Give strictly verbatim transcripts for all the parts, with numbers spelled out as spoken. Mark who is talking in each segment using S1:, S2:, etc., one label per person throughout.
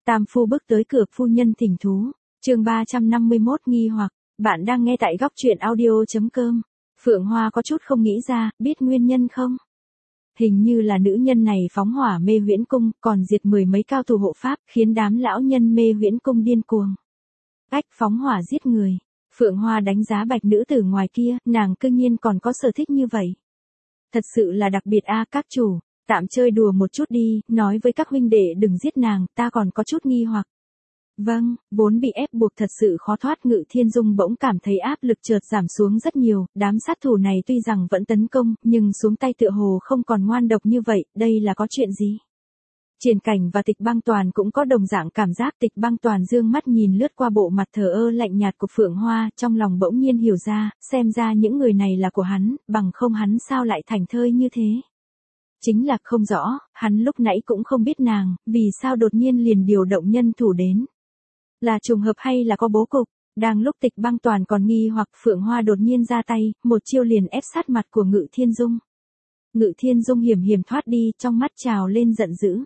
S1: Tam phu bước tới cửa, phu nhân thỉnh thú. Chương ba trăm năm mươi mốt nghi hoặc, bạn đang nghe tại góc truyện audio chấm com. Phượng Hoa có chút không nghĩ ra, biết nguyên nhân không? Hình như là nữ nhân này phóng hỏa mê huyễn cung, còn diệt mười mấy cao thủ hộ pháp, khiến đám lão nhân mê huyễn cung điên cuồng. Cách phóng hỏa giết người. Phượng Hoa đánh giá bạch nữ tử ngoài kia, nàng cư nhiên còn có sở thích như vậy. Thật sự là đặc biệt a, các chủ, tạm chơi đùa một chút đi, nói với các huynh đệ đừng giết nàng, ta còn có chút nghi hoặc. Vâng, vốn bị ép buộc thật sự khó thoát, Ngự Thiên Dung bỗng cảm thấy áp lực chợt giảm xuống rất nhiều, đám sát thủ này tuy rằng vẫn tấn công, nhưng xuống tay tựa hồ không còn ngoan độc như vậy, đây là có chuyện gì? Triển Cảnh và Tịch Băng Toàn cũng có đồng dạng cảm giác. Tịch Băng Toàn dương mắt nhìn lướt qua bộ mặt thờ ơ lạnh nhạt của Phượng Hoa, trong lòng bỗng nhiên hiểu ra, xem ra những người này là của hắn, bằng không hắn sao lại thảnh thơi như thế. Chính là không rõ, hắn lúc nãy cũng không biết nàng, vì sao đột nhiên liền điều động nhân thủ đến. Là trùng hợp hay là có bố cục? Đang lúc Tịch Băng Toàn còn nghi hoặc, Phượng Hoa đột nhiên ra tay, một chiêu liền ép sát mặt của Ngự Thiên Dung. Ngự Thiên Dung hiểm hiểm thoát đi, trong mắt trào lên giận dữ.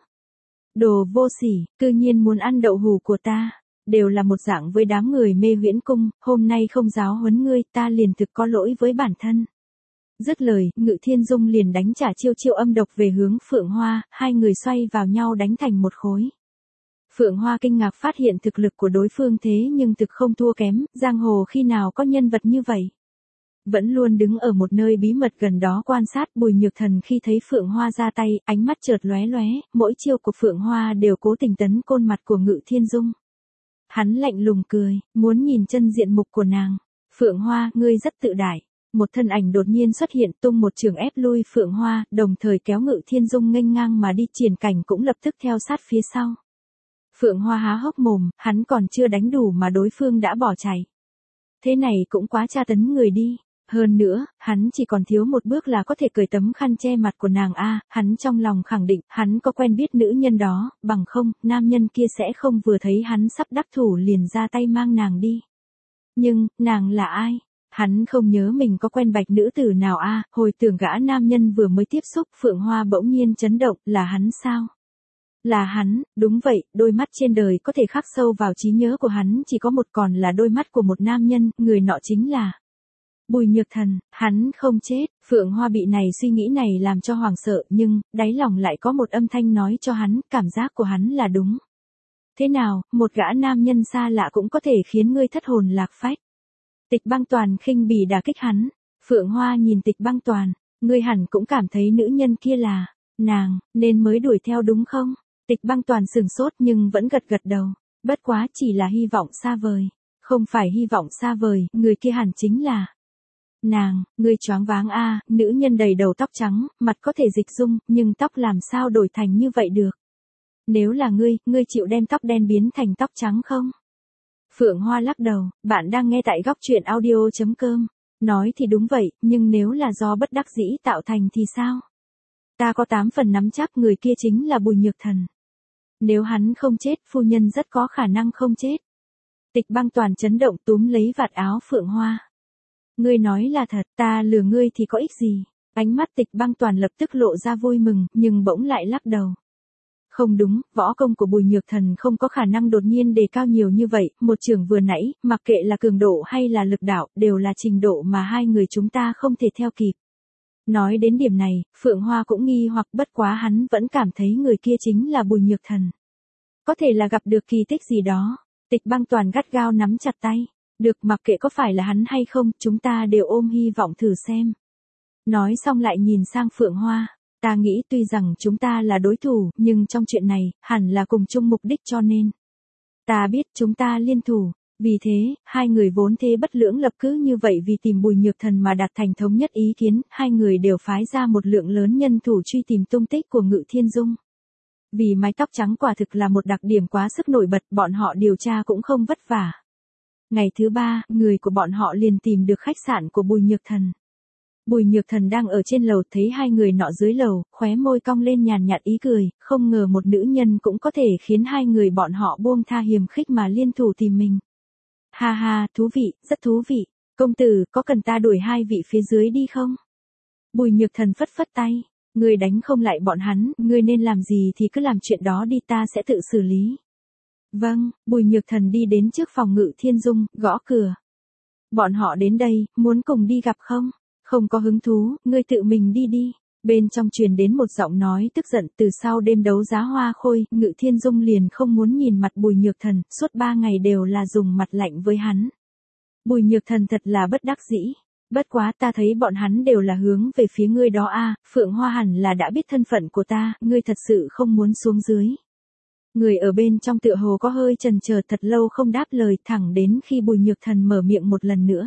S1: Đồ vô sỉ, cư nhiên muốn ăn đậu hù của ta, đều là một dạng với đám người mê huyễn cung, hôm nay không giáo huấn ngươi, ta liền thực có lỗi với bản thân. Dứt lời, Ngự Thiên Dung liền đánh trả chiêu chiêu âm độc về hướng Phượng Hoa, hai người xoay vào nhau đánh thành một khối. Phượng Hoa kinh ngạc phát hiện thực lực của đối phương thế nhưng thực không thua kém, giang hồ khi nào có nhân vật như vậy. Vẫn luôn đứng ở một nơi bí mật gần đó quan sát, Bùi Nhược Thần khi thấy Phượng Hoa ra tay, ánh mắt chợt lóe lóe, mỗi chiêu của Phượng Hoa đều cố tình tấn côn mặt của Ngự Thiên Dung. Hắn lạnh lùng cười, muốn nhìn chân diện mục của nàng. Phượng Hoa, ngươi rất tự đại. Một thân ảnh đột nhiên xuất hiện, tung một trường ép lui Phượng Hoa, đồng thời kéo Ngự Thiên Dung nghênh ngang mà đi. Triển Cảnh cũng lập tức theo sát phía sau. Phượng Hoa há hốc mồm, hắn còn chưa đánh đủ mà đối phương đã bỏ chạy. Thế này cũng quá tra tấn người đi. Hơn nữa, hắn chỉ còn thiếu một bước là có thể cởi tấm khăn che mặt của nàng a, hắn trong lòng khẳng định, hắn có quen biết nữ nhân đó, bằng không, nam nhân kia sẽ không vừa thấy hắn sắp đắc thủ liền ra tay mang nàng đi. Nhưng, nàng là ai? Hắn không nhớ mình có quen bạch nữ tử nào a, hồi tưởng gã nam nhân vừa mới tiếp xúc, Phượng Hoa bỗng nhiên chấn động, là hắn sao? Là hắn, đúng vậy, đôi mắt trên đời có thể khắc sâu vào trí nhớ của hắn chỉ có một, còn là đôi mắt của một nam nhân, người nọ chính là Bùi Nhược Thần. Hắn không chết. Phượng Hoa bị này suy nghĩ này làm cho hoảng sợ, nhưng đáy lòng lại có một âm thanh nói cho hắn, cảm giác của hắn là đúng. Thế nào, một gã nam nhân xa lạ cũng có thể khiến ngươi thất hồn lạc phách. Tịch Băng Toàn khinh bỉ đả kích hắn. Phượng Hoa nhìn Tịch Băng Toàn, ngươi hẳn cũng cảm thấy nữ nhân kia là nàng, nên mới đuổi theo đúng không? Tịch Băng Toàn sửng sốt nhưng vẫn gật gật đầu. Bất quá chỉ là hy vọng xa vời. Không phải hy vọng xa vời, người kia hẳn chính là nàng. Ngươi choáng váng a, nữ nhân đầy đầu tóc trắng, mặt có thể dịch dung, nhưng tóc làm sao đổi thành như vậy được? Nếu là ngươi, ngươi chịu đem tóc đen biến thành tóc trắng không? Phượng Hoa lắc đầu, bạn đang nghe tại góc truyện audio chấm com. Nói thì đúng vậy, nhưng nếu là do bất đắc dĩ tạo thành thì sao? Ta có tám phần nắm chắc người kia chính là Bùi Nhược Thần. Nếu hắn không chết, phu nhân rất có khả năng không chết. Tịch Băng Toàn chấn động túm lấy vạt áo Phượng Hoa. Ngươi nói là thật, ta lừa ngươi thì có ích gì? Ánh mắt Tịch Băng Toàn lập tức lộ ra vui mừng, nhưng bỗng lại lắc đầu. Không đúng, võ công của Bùi Nhược Thần không có khả năng đột nhiên đề cao nhiều như vậy, một trường vừa nãy, mặc kệ là cường độ hay là lực đạo, đều là trình độ mà hai người chúng ta không thể theo kịp. Nói đến điểm này, Phượng Hoa cũng nghi hoặc, bất quá hắn vẫn cảm thấy người kia chính là Bùi Nhược Thần. Có thể là gặp được kỳ tích gì đó. Tịch Băng Toàn gắt gao nắm chặt tay. Được, mặc kệ có phải là hắn hay không, chúng ta đều ôm hy vọng thử xem. Nói xong lại nhìn sang Phượng Hoa. Ta nghĩ tuy rằng chúng ta là đối thủ, nhưng trong chuyện này, hẳn là cùng chung mục đích cho nên. Ta biết chúng ta liên thủ. Vì thế, hai người vốn thế bất lưỡng lập cứ như vậy vì tìm Bùi Nhược Thần mà đạt thành thống nhất ý kiến, hai người đều phái ra một lượng lớn nhân thủ truy tìm tung tích của Ngự Thiên Dung. Vì mái tóc trắng quả thực là một đặc điểm quá sức nổi bật, bọn họ điều tra cũng không vất vả. Ngày thứ ba, người của bọn họ liền tìm được khách sạn của Bùi Nhược Thần. Bùi Nhược Thần đang ở trên lầu, thấy hai người nọ dưới lầu, khóe môi cong lên nhàn nhạt ý cười, không ngờ một nữ nhân cũng có thể khiến hai người bọn họ buông tha hiềm khích mà liên thủ tìm mình. Ha ha, thú vị, rất thú vị. Công tử, có cần ta đuổi hai vị phía dưới đi không? Bùi Nhược Thần phất phất tay. Ngươi đánh không lại bọn hắn, ngươi nên làm gì thì cứ làm chuyện đó đi, ta sẽ tự xử lý. Vâng, Bùi Nhược Thần đi đến trước phòng Ngự Thiên Dung, gõ cửa. Bọn họ đến đây, muốn cùng đi gặp không? Không có hứng thú, ngươi tự mình đi đi. Bên trong truyền đến một giọng nói tức giận. Từ sau đêm đấu giá hoa khôi, Ngự Thiên Dung liền không muốn nhìn mặt Bùi Nhược Thần, suốt ba ngày đều là dùng mặt lạnh với hắn. Bùi Nhược Thần thật là bất đắc dĩ. Bất quá ta thấy bọn hắn đều là hướng về phía ngươi đó a, Phượng Hoa hẳn là đã biết thân phận của ta, ngươi thật sự không muốn xuống dưới. Người ở bên trong tựa hồ có hơi chần chờ thật lâu không đáp lời, thẳng đến khi Bùi Nhược Thần mở miệng một lần nữa.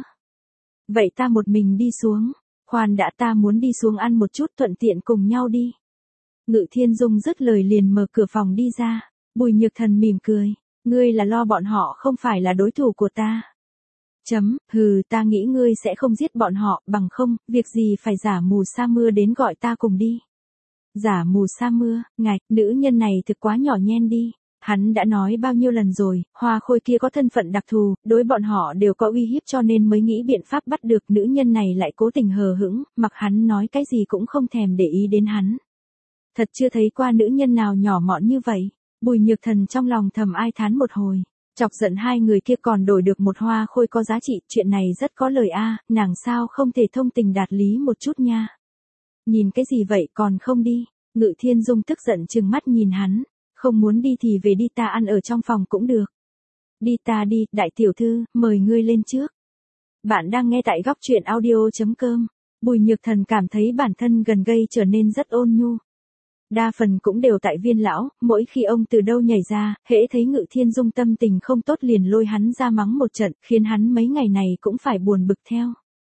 S1: Vậy ta một mình đi xuống. Khoan đã, ta muốn đi xuống ăn một chút, thuận tiện cùng nhau đi. Ngự Thiên Dung dứt lời liền mở cửa phòng đi ra. Bùi Nhược Thần mỉm cười. Ngươi là lo bọn họ không phải là đối thủ của ta. Chấm, hừ, ta nghĩ ngươi sẽ không giết bọn họ, bằng không, việc gì phải giả mù sa mưa đến gọi ta cùng đi. Giả mù sa mưa, ngạch, nữ nhân này thực quá nhỏ nhen đi. Hắn đã nói bao nhiêu lần rồi, hoa khôi kia có thân phận đặc thù, đối bọn họ đều có uy hiếp cho nên mới nghĩ biện pháp bắt được. Nữ nhân này lại cố tình hờ hững, mặc hắn nói cái gì cũng không thèm để ý đến hắn. Thật chưa thấy qua nữ nhân nào nhỏ mọn như vậy. Bùi Nhược Thần trong lòng thầm ai thán một hồi. Chọc giận hai người kia còn đổi được một hoa khôi có giá trị, chuyện này rất có lời a, nàng sao không thể thông tình đạt lý một chút nha. Nhìn cái gì vậy còn không đi. Ngự Thiên Dung tức giận trừng mắt nhìn hắn. Không muốn đi thì về đi, ta ăn ở trong phòng cũng được. Đi ta đi, đại tiểu thư, mời ngươi lên trước. Bạn đang nghe tại góc truyện audio chấm com. Bùi Nhược Thần cảm thấy bản thân gần gây trở nên rất ôn nhu. Đa phần cũng đều tại Viên lão, mỗi khi ông từ đâu nhảy ra, hễ thấy Ngự Thiên Dung tâm tình không tốt liền lôi hắn ra mắng một trận, khiến hắn mấy ngày này cũng phải buồn bực theo.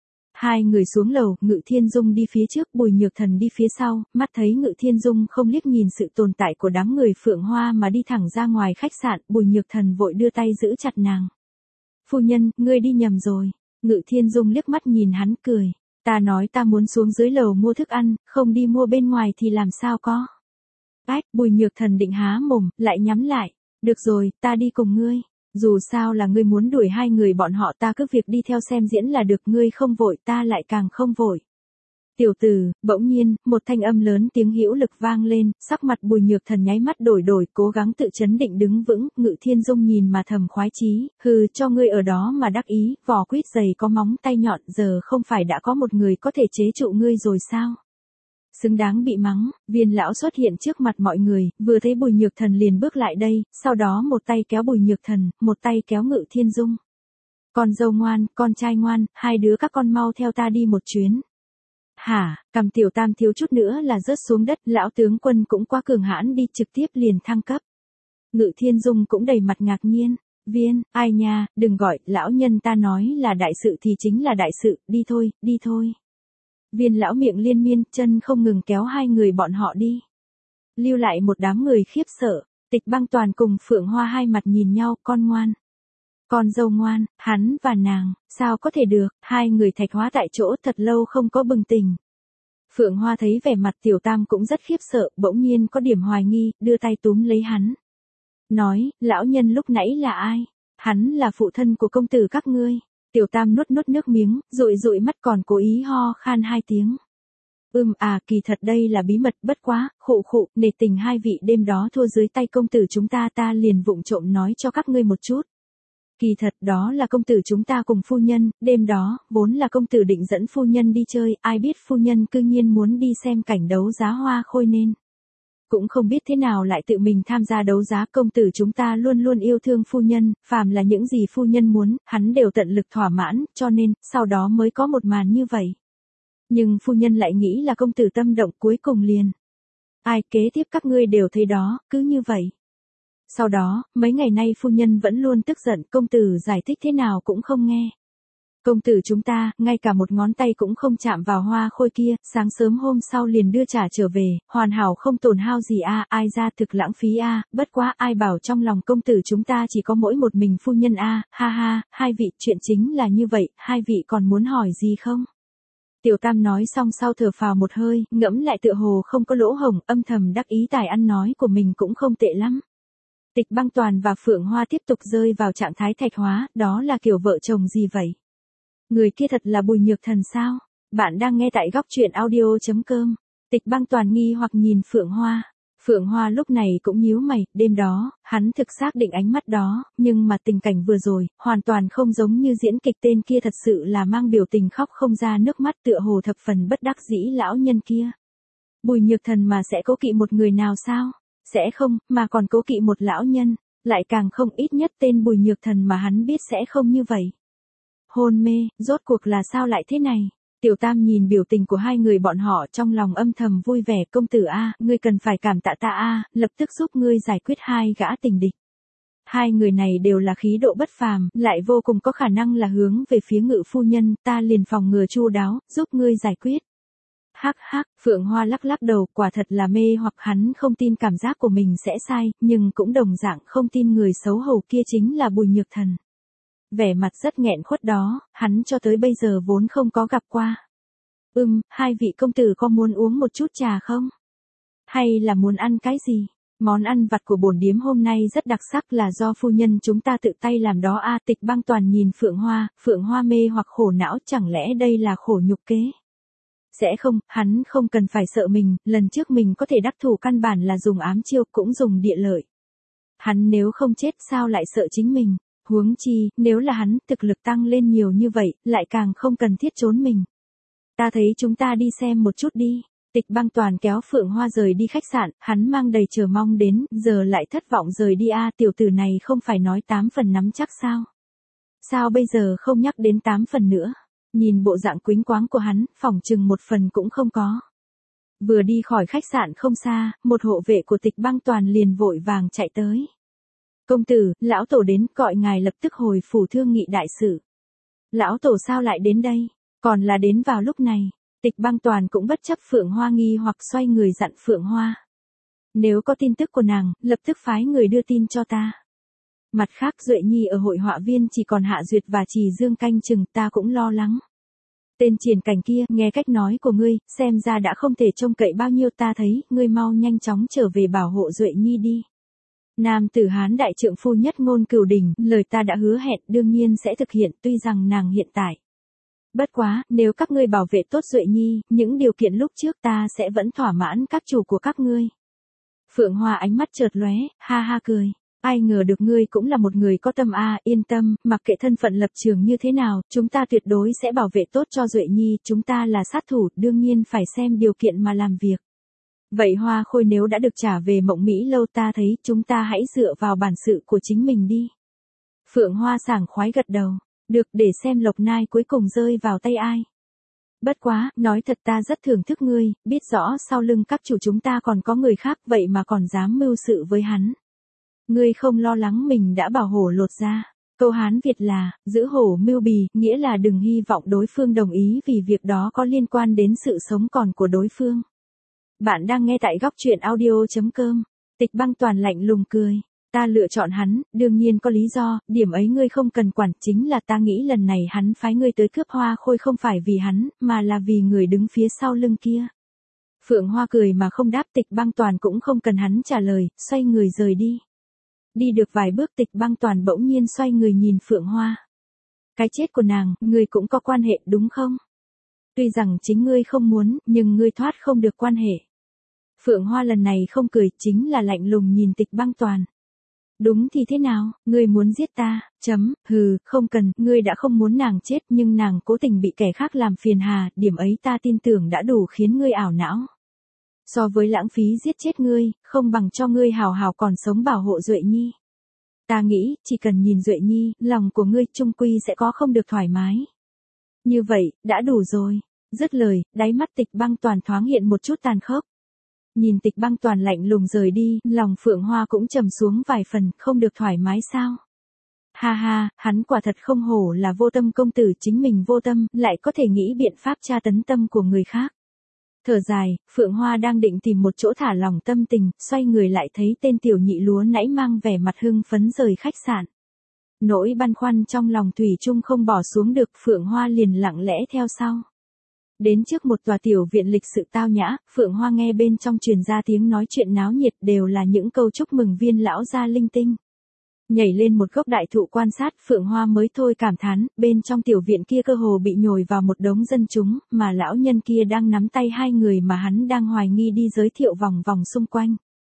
S1: Hai người xuống lầu, Ngự Thiên Dung đi phía trước, Bùi Nhược Thần đi phía sau, mắt thấy Ngự Thiên Dung không liếc nhìn sự tồn tại của đám người Phượng Hoa mà đi thẳng ra ngoài khách sạn, Bùi Nhược Thần vội đưa tay giữ chặt nàng. Phu nhân, ngươi đi nhầm rồi. Ngự Thiên Dung liếc mắt nhìn hắn cười. Ta nói ta muốn xuống dưới lầu mua thức ăn, không đi mua bên ngoài thì làm sao có. Ách, Bùi Nhược Thần định há mồm, lại nhắm lại. Được rồi, ta đi cùng ngươi. Dù sao là ngươi muốn đuổi hai người bọn họ, ta cứ việc đi theo xem diễn là được, ngươi không vội ta lại càng không vội. Tiểu tử, bỗng nhiên, một thanh âm lớn tiếng hữu lực vang lên, sắc mặt Bùi Nhược Thần nháy mắt đổi đổi, cố gắng tự chấn định đứng vững. Ngự Thiên Dung nhìn mà thầm khoái chí, hừ, cho ngươi ở đó mà đắc ý, vỏ quýt dày có móng tay nhọn, giờ không phải đã có một người có thể chế trụ ngươi rồi sao? Xứng đáng bị mắng. Viên lão xuất hiện trước mặt mọi người, vừa thấy Bùi Nhược Thần liền bước lại đây, sau đó một tay kéo Bùi Nhược Thần, một tay kéo Ngự Thiên Dung. Con dâu ngoan, con trai ngoan, hai đứa các con mau theo ta đi một chuyến. Hả, cầm tiểu tam thiếu chút nữa là rớt xuống đất, lão tướng quân cũng quá cường hãn đi, trực tiếp liền thăng cấp. Ngự Thiên Dung cũng đầy mặt ngạc nhiên. Viên, ai nha, đừng gọi, lão nhân ta nói là đại sự thì chính là đại sự, đi thôi, đi thôi. Viên lão miệng liên miên, chân không ngừng kéo hai người bọn họ đi. Lưu lại một đám người khiếp sợ. Tịch Băng Toàn cùng Phượng Hoa hai mặt nhìn nhau, con ngoan. Con dâu ngoan, hắn và nàng, sao có thể được, hai người thạch hóa tại chỗ thật lâu không có bừng tỉnh. Phượng Hoa thấy vẻ mặt tiểu tam cũng rất khiếp sợ, bỗng nhiên có điểm hoài nghi, đưa tay túm lấy hắn. Nói, lão nhân lúc nãy là ai? Hắn là phụ thân của công tử các ngươi. Tiểu tam nuốt nuốt nước miếng, dụi dụi mắt còn cố ý ho khan hai tiếng. Ừm à, kỳ thật đây là bí mật, bất quá, khụ khụ, nể tình hai vị đêm đó thua dưới tay công tử chúng ta, ta liền vụng trộm nói cho các ngươi một chút. Kỳ thật đó là công tử chúng ta cùng phu nhân, đêm đó, vốn là công tử định dẫn phu nhân đi chơi, ai biết phu nhân cư nhiên muốn đi xem cảnh đấu giá hoa khôi nên. Cũng không biết thế nào lại tự mình tham gia đấu giá, công tử chúng ta luôn luôn yêu thương phu nhân, phàm là những gì phu nhân muốn, hắn đều tận lực thỏa mãn, cho nên, sau đó mới có một màn như vậy. Nhưng phu nhân lại nghĩ là công tử tâm động, cuối cùng liền. Ai kế tiếp các ngươi đều thấy đó, cứ như vậy. Sau đó, mấy ngày nay phu nhân vẫn luôn tức giận, công tử giải thích thế nào cũng không nghe. Công tử chúng ta, ngay cả một ngón tay cũng không chạm vào hoa khôi kia, sáng sớm hôm sau liền đưa trả trở về, hoàn hảo không tổn hao gì a, ai ra thực lãng phí a, bất quá ai bảo trong lòng công tử chúng ta chỉ có mỗi một mình phu nhân a, ha ha, hai vị, chuyện chính là như vậy, hai vị còn muốn hỏi gì không? Tiểu tam nói xong sau thở phào một hơi, ngẫm lại tựa hồ không có lỗ hổng, âm thầm đắc ý tài ăn nói của mình cũng không tệ lắm. Tịch Băng Toàn và Phượng Hoa tiếp tục rơi vào trạng thái thạch hóa, đó là kiểu vợ chồng gì vậy? Người kia thật là Bùi Nhược Thần sao? Bạn đang nghe tại góc truyện audio chấm com. Tịch Băng Toàn nghi hoặc nhìn Phượng Hoa. Phượng Hoa lúc này cũng nhíu mày, đêm đó, hắn thực xác định ánh mắt đó, nhưng mà tình cảnh vừa rồi, hoàn toàn không giống như diễn kịch, tên kia thật sự là mang biểu tình khóc không ra nước mắt, tựa hồ thập phần bất đắc dĩ lão nhân kia. Bùi Nhược Thần mà sẽ cố kỵ một người nào sao? Sẽ không, mà còn cố kỵ một lão nhân, lại càng không, ít nhất tên Bùi Nhược Thần mà hắn biết sẽ không như vậy. Hôn mê, rốt cuộc là sao lại thế này? Tiểu Tam nhìn biểu tình của hai người bọn họ trong lòng âm thầm vui vẻ, công tử a, ngươi cần phải cảm tạ ta a, lập tức giúp ngươi giải quyết hai gã tình địch. Hai người này đều là khí độ bất phàm, lại vô cùng có khả năng là hướng về phía Ngự phu nhân, ta liền phòng ngừa chu đáo, giúp ngươi giải quyết. Hắc hắc, Phượng Hoa lắc lắc đầu, quả thật là mê hoặc, hắn không tin cảm giác của mình sẽ sai, nhưng cũng đồng dạng không tin người xấu hổ kia chính là Bùi Nhược Thần. Vẻ mặt rất nghẹn khuất đó, hắn cho tới bây giờ vốn không có gặp qua. Ừm, hai vị công tử có muốn uống một chút trà không? Hay là muốn ăn cái gì? Món ăn vặt của bổn điếm hôm nay rất đặc sắc, là do phu nhân chúng ta tự tay làm đó a. Tịch Băng Toàn nhìn Phượng Hoa, Phượng Hoa mê hoặc khổ não, chẳng lẽ đây là khổ nhục kế? Sẽ không, hắn không cần phải sợ mình, lần trước mình có thể đắc thủ căn bản là dùng ám chiêu, cũng dùng địa lợi. Hắn nếu không chết sao lại sợ chính mình? Huống chi, nếu là hắn, thực lực tăng lên nhiều như vậy, lại càng không cần thiết trốn mình. Ta thấy chúng ta đi xem một chút đi. Tịch Băng Toàn kéo Phượng Hoa rời đi khách sạn, hắn mang đầy chờ mong đến, giờ lại thất vọng rời đi a, tiểu tử này không phải nói tám phần nắm chắc sao? Sao bây giờ không nhắc đến tám phần nữa? Nhìn bộ dạng quýnh quáng của hắn, phỏng chừng một phần cũng không có. Vừa đi khỏi khách sạn không xa, một hộ vệ của Tịch Băng Toàn liền vội vàng chạy tới. Công tử, lão tổ đến, gọi ngài lập tức hồi phủ thương nghị đại sự. Lão tổ sao lại đến đây? Còn là đến vào lúc này. Tịch Băng Toàn cũng bất chấp Phượng Hoa nghi hoặc xoay người dặn Phượng Hoa. Nếu có tin tức của nàng, lập tức phái người đưa tin cho ta. Mặt khác, Duệ Nhi ở hội họa viên chỉ còn Hạ Duyệt và Trì Dương canh chừng, ta cũng lo lắng. Tên Triển Cảnh kia, nghe cách nói của ngươi, xem ra đã không thể trông cậy bao nhiêu, ta thấy, ngươi mau nhanh chóng trở về bảo hộ Duệ Nhi đi. Nam tử Hán đại trượng phu nhất ngôn cửu đỉnh, lời ta đã hứa hẹn đương nhiên sẽ thực hiện, tuy rằng nàng hiện tại. Bất quá, nếu các ngươi bảo vệ tốt Duệ Nhi, những điều kiện lúc trước ta sẽ vẫn thỏa mãn các chủ của các ngươi. Phượng Hoa ánh mắt chợt lóe, ha ha cười. Ai ngờ được ngươi cũng là một người có tâm a, yên tâm, mặc kệ thân phận lập trường như thế nào, chúng ta tuyệt đối sẽ bảo vệ tốt cho Duệ Nhi, chúng ta là sát thủ, đương nhiên phải xem điều kiện mà làm việc. Vậy Hoa Khôi nếu đã được trả về Mộng Mỹ lâu, ta thấy chúng ta hãy dựa vào bản sự của chính mình đi. Phượng Hoa sảng khoái gật đầu, được, để xem Lộc Nai cuối cùng rơi vào tay ai. Bất quá, nói thật ta rất thưởng thức ngươi, biết rõ sau lưng các chủ chúng ta còn có người khác, vậy mà còn dám mưu sự với hắn. Ngươi không lo lắng mình đã bảo hổ lột ra. Câu Hán Việt là, giữ hổ mưu bì, nghĩa là đừng hy vọng đối phương đồng ý vì việc đó có liên quan đến sự sống còn của đối phương. Bạn đang nghe tại góc truyện audio chấm com. Tịch Băng Toàn lạnh lùng cười. Ta lựa chọn hắn, đương nhiên có lý do, điểm ấy ngươi không cần quản, chính là ta nghĩ lần này hắn phái ngươi tới cướp Hoa Khôi không phải vì hắn, mà là vì người đứng phía sau lưng kia. Phượng Hoa cười mà không đáp, Tịch Băng Toàn cũng không cần hắn trả lời, xoay người rời đi. Đi được vài bước, Tịch Băng Toàn bỗng nhiên xoay người nhìn Phượng Hoa. Cái chết của nàng, ngươi cũng có quan hệ đúng không? Tuy rằng chính ngươi không muốn, nhưng ngươi thoát không được quan hệ. Phượng Hoa lần này không cười, chính là lạnh lùng nhìn Tịch Băng Toàn. Đúng thì thế nào, ngươi muốn giết ta, chấm, hừ, không cần, ngươi đã không muốn nàng chết nhưng nàng cố tình bị kẻ khác làm phiền hà, điểm ấy ta tin tưởng đã đủ khiến ngươi ảo não. So với lãng phí giết chết ngươi, không bằng cho ngươi hào hào còn sống bảo hộ Duệ Nhi. Ta nghĩ, chỉ cần nhìn Duệ Nhi, lòng của ngươi chung quy sẽ có không được thoải mái. Như vậy, đã đủ rồi. Dứt lời, đáy mắt Tịch Băng Toàn thoáng hiện một chút tàn khốc. Nhìn Tịch Băng Toàn lạnh lùng rời đi, lòng Phượng Hoa cũng trầm xuống vài phần, không được thoải mái sao? Ha ha, hắn quả thật không hổ là vô tâm công tử, chính mình vô tâm, lại có thể nghĩ biện pháp tra tấn tâm của người khác. Thở dài, Phượng Hoa đang định tìm một chỗ thả lòng tâm tình, xoay người lại thấy tên tiểu nhị lúa nãy mang vẻ mặt hưng phấn rời khách sạn. Nỗi băn khoăn trong lòng thủy chung không bỏ xuống được, Phượng Hoa liền lặng lẽ theo sau. Đến trước một tòa tiểu viện lịch sự tao nhã, Phượng Hoa nghe bên trong truyền ra tiếng nói chuyện náo nhiệt, đều là những câu chúc mừng viên lão gia linh tinh. Nhảy lên một gốc đại thụ quan sát, Phượng Hoa mới thôi cảm thán, bên trong tiểu viện kia cơ hồ bị nhồi vào một đống dân chúng, mà lão nhân kia đang nắm tay hai người mà hắn đang hoài nghi đi giới thiệu vòng vòng xung quanh.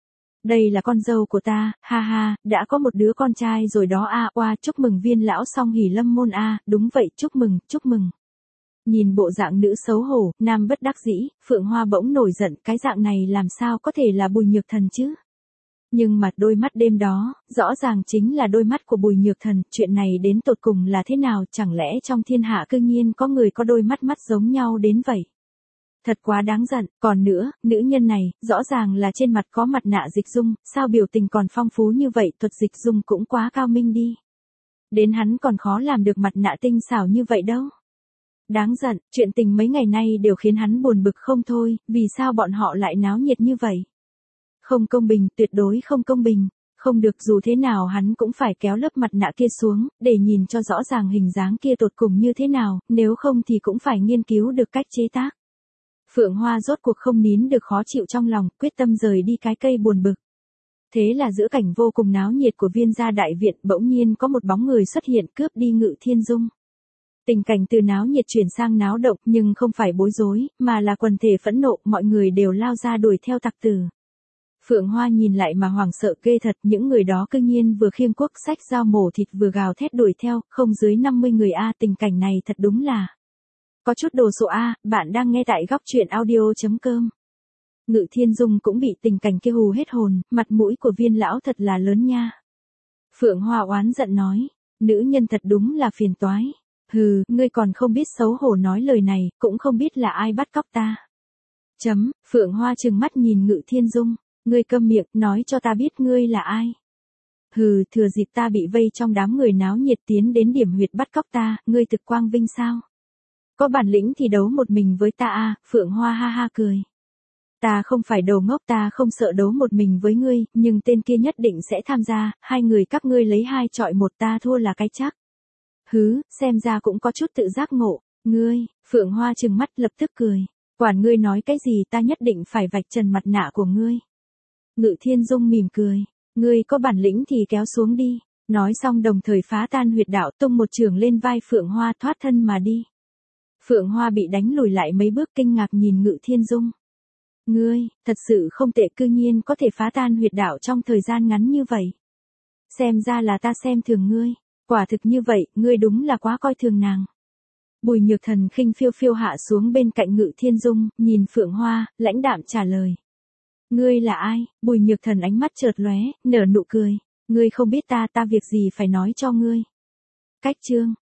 S1: Đây là con dâu của ta, ha ha, đã có một đứa con trai rồi đó a, oa, chúc mừng Viên lão song hỷ lâm môn a, đúng vậy, chúc mừng, chúc mừng. Nhìn bộ dạng nữ xấu hổ, nam bất đắc dĩ, Phượng Hoa bỗng nổi giận, cái dạng này làm sao có thể là Bùi Nhược Thần chứ? Nhưng mà đôi mắt đêm đó, rõ ràng chính là đôi mắt của Bùi Nhược Thần, chuyện này đến tột cùng là thế nào, chẳng lẽ trong thiên hạ cư nhiên có người có đôi mắt mắt giống nhau đến vậy? Thật quá đáng giận, còn nữa, nữ nhân này, rõ ràng là trên mặt có mặt nạ dịch dung, sao biểu tình còn phong phú như vậy, thuật dịch dung cũng quá cao minh đi. Đến hắn còn khó làm được mặt nạ tinh xảo như vậy đâu. Đáng giận, chuyện tình mấy ngày nay đều khiến hắn buồn bực không thôi, vì sao bọn họ lại náo nhiệt như vậy? Không công bình, tuyệt đối không công bình. Không được, dù thế nào hắn cũng phải kéo lớp mặt nạ kia xuống, để nhìn cho rõ ràng hình dáng kia tột cùng như thế nào, nếu không thì cũng phải nghiên cứu được cách chế tác. Phượng Hoa rốt cuộc không nín được khó chịu trong lòng, quyết tâm rời đi cái cây buồn bực. Thế là giữa cảnh vô cùng náo nhiệt của Viên gia đại viện, bỗng nhiên có một bóng người xuất hiện cướp đi Ngự Thiên Dung. Tình cảnh từ náo nhiệt chuyển sang náo động, nhưng không phải bối rối, mà là quần thể phẫn nộ, mọi người đều lao ra đuổi theo tặc tử. Phượng Hoa nhìn lại mà hoảng sợ ghê thật, những người đó cư nhiên vừa khiêng cuốc xách dao mổ thịt vừa gào thét đuổi theo, không dưới năm mươi người a, tình cảnh này thật đúng là có chút đồ sộ a. Bạn đang nghe tại góc truyện audio chấm com. Ngự Thiên Dung cũng bị tình cảnh kia hù hết hồn, mặt mũi của Viên lão thật là lớn nha. Phượng Hoa oán giận nói, nữ nhân thật đúng là phiền toái. Hừ, ngươi còn không biết xấu hổ nói lời này, cũng không biết là ai bắt cóc ta. Chấm, Phượng Hoa trừng mắt nhìn Ngự Thiên Dung, ngươi câm miệng, nói cho ta biết ngươi là ai. Hừ, thừa dịp ta bị vây trong đám người náo nhiệt tiến đến điểm huyệt bắt cóc ta, ngươi thực quang vinh sao? Có bản lĩnh thì đấu một mình với ta a. Phượng Hoa ha ha cười. Ta không phải đồ ngốc, ta không sợ đấu một mình với ngươi, nhưng tên kia nhất định sẽ tham gia, hai người các ngươi lấy hai chọi một, ta thua là cái chắc. Hứ, xem ra cũng có chút tự giác ngộ, ngươi, Phượng Hoa trừng mắt lập tức cười, quản ngươi nói cái gì, ta nhất định phải vạch trần mặt nạ của ngươi. Ngự Thiên Dung mỉm cười, ngươi có bản lĩnh thì kéo xuống đi, nói xong đồng thời phá tan huyệt đạo, tung một chưởng lên vai Phượng Hoa, thoát thân mà đi. Phượng Hoa bị đánh lùi lại mấy bước, kinh ngạc nhìn Ngự Thiên Dung. Ngươi, thật sự không tệ, cư nhiên có thể phá tan huyệt đạo trong thời gian ngắn như vậy. Xem ra là ta xem thường ngươi. Quả thực như vậy, ngươi đúng là quá coi thường nàng. Bùi Nhược Thần khinh phiêu phiêu hạ xuống bên cạnh Ngự Thiên Dung, nhìn Phượng Hoa, lãnh đạm trả lời. Ngươi là ai? Bùi Nhược Thần ánh mắt chợt lóe, nở nụ cười. Ngươi không biết ta, ta việc gì phải nói cho ngươi. Cách chương.